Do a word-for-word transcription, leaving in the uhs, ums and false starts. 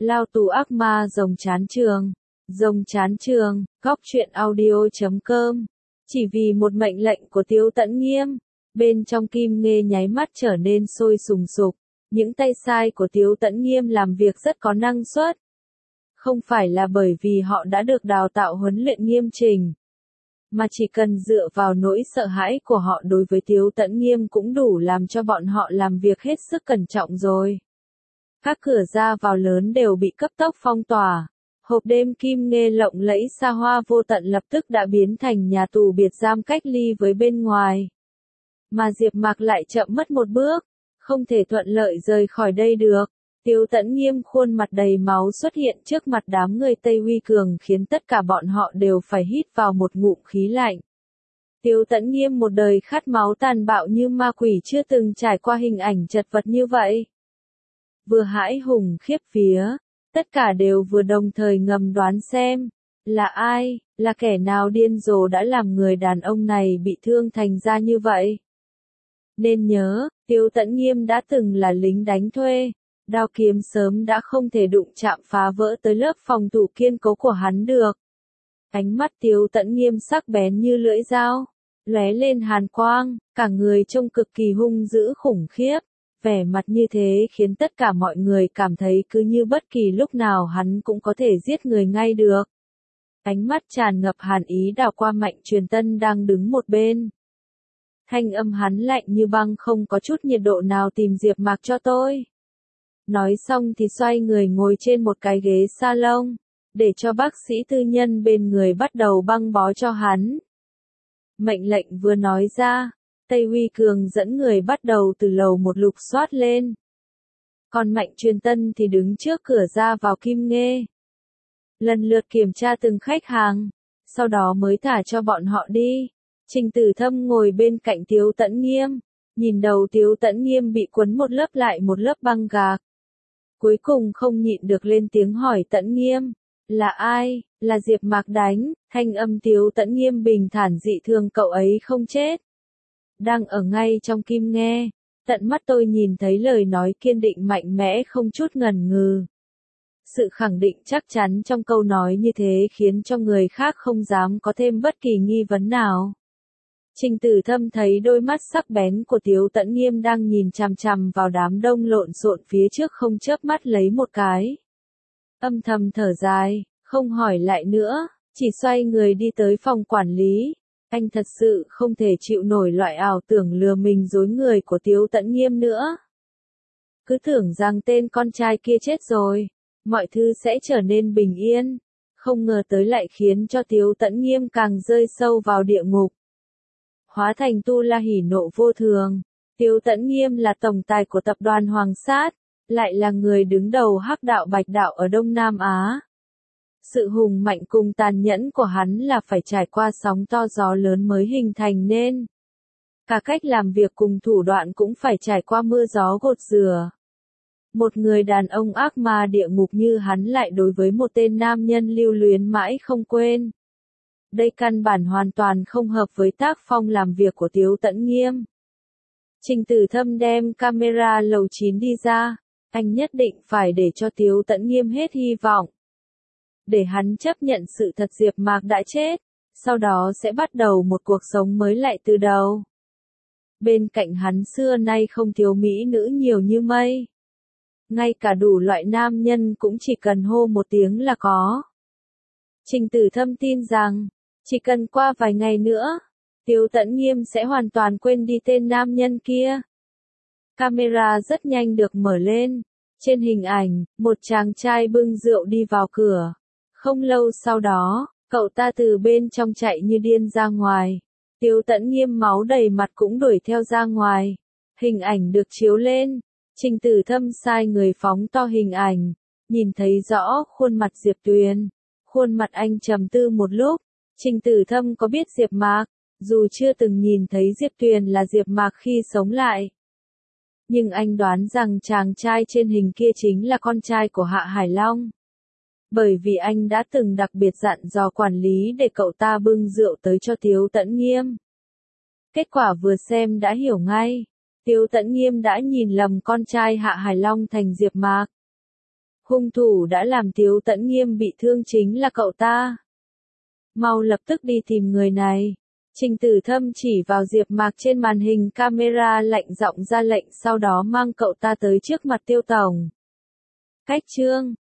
Lao tù ác ma rồng chán trường. Rồng chán trường, góc truyện audio.com. Chỉ vì một mệnh lệnh của Tiếu Tẫn Nghiêm, bên trong Kim Nghê nháy mắt trở nên sôi sùng sục. Những tay sai của Tiếu Tẫn Nghiêm làm việc rất có năng suất. Không phải là bởi vì họ đã được đào tạo huấn luyện nghiêm chỉnh, mà chỉ cần dựa vào nỗi sợ hãi của họ đối với Tiếu Tẫn Nghiêm cũng đủ làm cho bọn họ làm việc hết sức cẩn trọng rồi. Các cửa ra vào lớn đều bị cấp tốc phong tỏa. Hộp đêm Kim Nghê lộng lẫy xa hoa vô tận lập tức đã biến thành nhà tù biệt giam cách ly với bên ngoài. Mà Diệp Mạc lại chậm mất một bước, không thể thuận lợi rời khỏi đây được. Tiếu Tẫn Nghiêm khuôn mặt đầy máu xuất hiện trước mặt đám người Tây Huy Cường khiến tất cả bọn họ đều phải hít vào một ngụm khí lạnh. Tiếu Tẫn Nghiêm một đời khát máu tàn bạo như ma quỷ chưa từng trải qua hình ảnh chật vật như vậy. Vừa hãi hùng khiếp vía, tất cả đều vừa đồng thời ngầm đoán xem, là ai, là kẻ nào điên rồ đã làm người đàn ông này bị thương thành ra như vậy. Nên nhớ, Tiếu Tẫn Nghiêm đã từng là lính đánh thuê, đao kiếm sớm đã không thể đụng chạm phá vỡ tới lớp phòng thủ kiên cố của hắn được. Ánh mắt Tiếu Tẫn Nghiêm sắc bén như lưỡi dao, lóe lên hàn quang, cả người trông cực kỳ hung dữ khủng khiếp. Vẻ mặt như thế khiến tất cả mọi người cảm thấy cứ như bất kỳ lúc nào hắn cũng có thể giết người ngay được. Ánh mắt tràn ngập hàn ý đảo qua Mạnh Truyền Tân đang đứng một bên. Thanh âm hắn lạnh như băng không có chút nhiệt độ nào, tìm Diệp Mạc cho tôi. Nói xong thì xoay người ngồi trên một cái ghế salon, để cho bác sĩ tư nhân bên người bắt đầu băng bó cho hắn. Mệnh lệnh vừa nói ra, Tây Huy Cường dẫn người bắt đầu từ lầu một lục soát lên. Còn Mạnh Truyền Tân thì đứng trước cửa ra vào Kim Nghê, lần lượt kiểm tra từng khách hàng, sau đó mới thả cho bọn họ đi. Trình Tử Thâm ngồi bên cạnh Tiếu Tẫn Nghiêm, nhìn đầu Tiếu Tẫn Nghiêm bị quấn một lớp lại một lớp băng gạc. Cuối cùng không nhịn được lên tiếng hỏi Tẫn Nghiêm, là ai, là Diệp Mạc đánh. Thanh âm Tiếu Tẫn Nghiêm bình thản dị thường, cậu ấy không chết. Đang ở ngay trong Kim Nghê, tận mắt tôi nhìn thấy lời nói kiên định mạnh mẽ không chút ngần ngừ. Sự khẳng định chắc chắn trong câu nói như thế khiến cho người khác không dám có thêm bất kỳ nghi vấn nào. Trình Tử Thâm thấy đôi mắt sắc bén của Tiếu Tẫn Nghiêm đang nhìn chằm chằm vào đám đông lộn xộn phía trước không chớp mắt lấy một cái. Âm thầm thở dài, không hỏi lại nữa, chỉ xoay người đi tới phòng quản lý. Anh thật sự không thể chịu nổi loại ảo tưởng lừa mình dối người của Tiếu Tẫn Nghiêm nữa. Cứ tưởng rằng tên con trai kia chết rồi, mọi thứ sẽ trở nên bình yên, không ngờ tới lại khiến cho Tiếu Tẫn Nghiêm càng rơi sâu vào địa ngục. Hóa thành tu la hỉ nộ vô thường, Tiếu Tẫn Nghiêm là tổng tài của tập đoàn Hoàng Sát, lại là người đứng đầu Hắc đạo Bạch đạo ở Đông Nam Á. Sự hùng mạnh cùng tàn nhẫn của hắn là phải trải qua sóng to gió lớn mới hình thành nên. Cả cách làm việc cùng thủ đoạn cũng phải trải qua mưa gió gột rửa. Một người đàn ông ác ma địa ngục như hắn lại đối với một tên nam nhân lưu luyến mãi không quên. Đây căn bản hoàn toàn không hợp với tác phong làm việc của Tiếu Tẫn Nghiêm. Trình Tử Thâm đem camera lầu chín đi ra, anh nhất định phải để cho Tiếu Tẫn Nghiêm hết hy vọng. Để hắn chấp nhận sự thật Diệp Mạc đã chết, sau đó sẽ bắt đầu một cuộc sống mới lại từ đầu. Bên cạnh hắn xưa nay không thiếu mỹ nữ nhiều như mây. Ngay cả đủ loại nam nhân cũng chỉ cần hô một tiếng là có. Trình Tử Thâm tin rằng, chỉ cần qua vài ngày nữa, Tiếu Tẫn Nghiêm sẽ hoàn toàn quên đi tên nam nhân kia. Camera rất nhanh được mở lên. Trên hình ảnh, một chàng trai bưng rượu đi vào cửa. Không lâu sau đó, cậu ta từ bên trong chạy như điên ra ngoài. Tiếu Tẫn Nghiêm máu đầy mặt cũng đuổi theo ra ngoài. Hình ảnh được chiếu lên. Trình Tử Thâm sai người phóng to hình ảnh. Nhìn thấy rõ khuôn mặt Diệp Tuyền. Khuôn mặt anh trầm tư một lúc. Trình Tử Thâm có biết Diệp Mạc, dù chưa từng nhìn thấy Diệp Tuyền là Diệp Mạc khi sống lại. Nhưng anh đoán rằng chàng trai trên hình kia chính là con trai của Hạ Hải Long. Bởi vì anh đã từng đặc biệt dặn dò quản lý để cậu ta bưng rượu tới cho Tiếu Tẫn Nghiêm. Kết quả vừa xem đã hiểu ngay. Tiếu Tẫn Nghiêm đã nhìn lầm con trai Hạ Hải Long thành Diệp Mạc. Hung thủ đã làm Tiếu Tẫn Nghiêm bị thương chính là cậu ta. Mau lập tức đi tìm người này. Trình Tử Thâm chỉ vào Diệp Mạc trên màn hình camera lạnh giọng ra lệnh, sau đó mang cậu ta tới trước mặt Tiêu tổng. Cách chương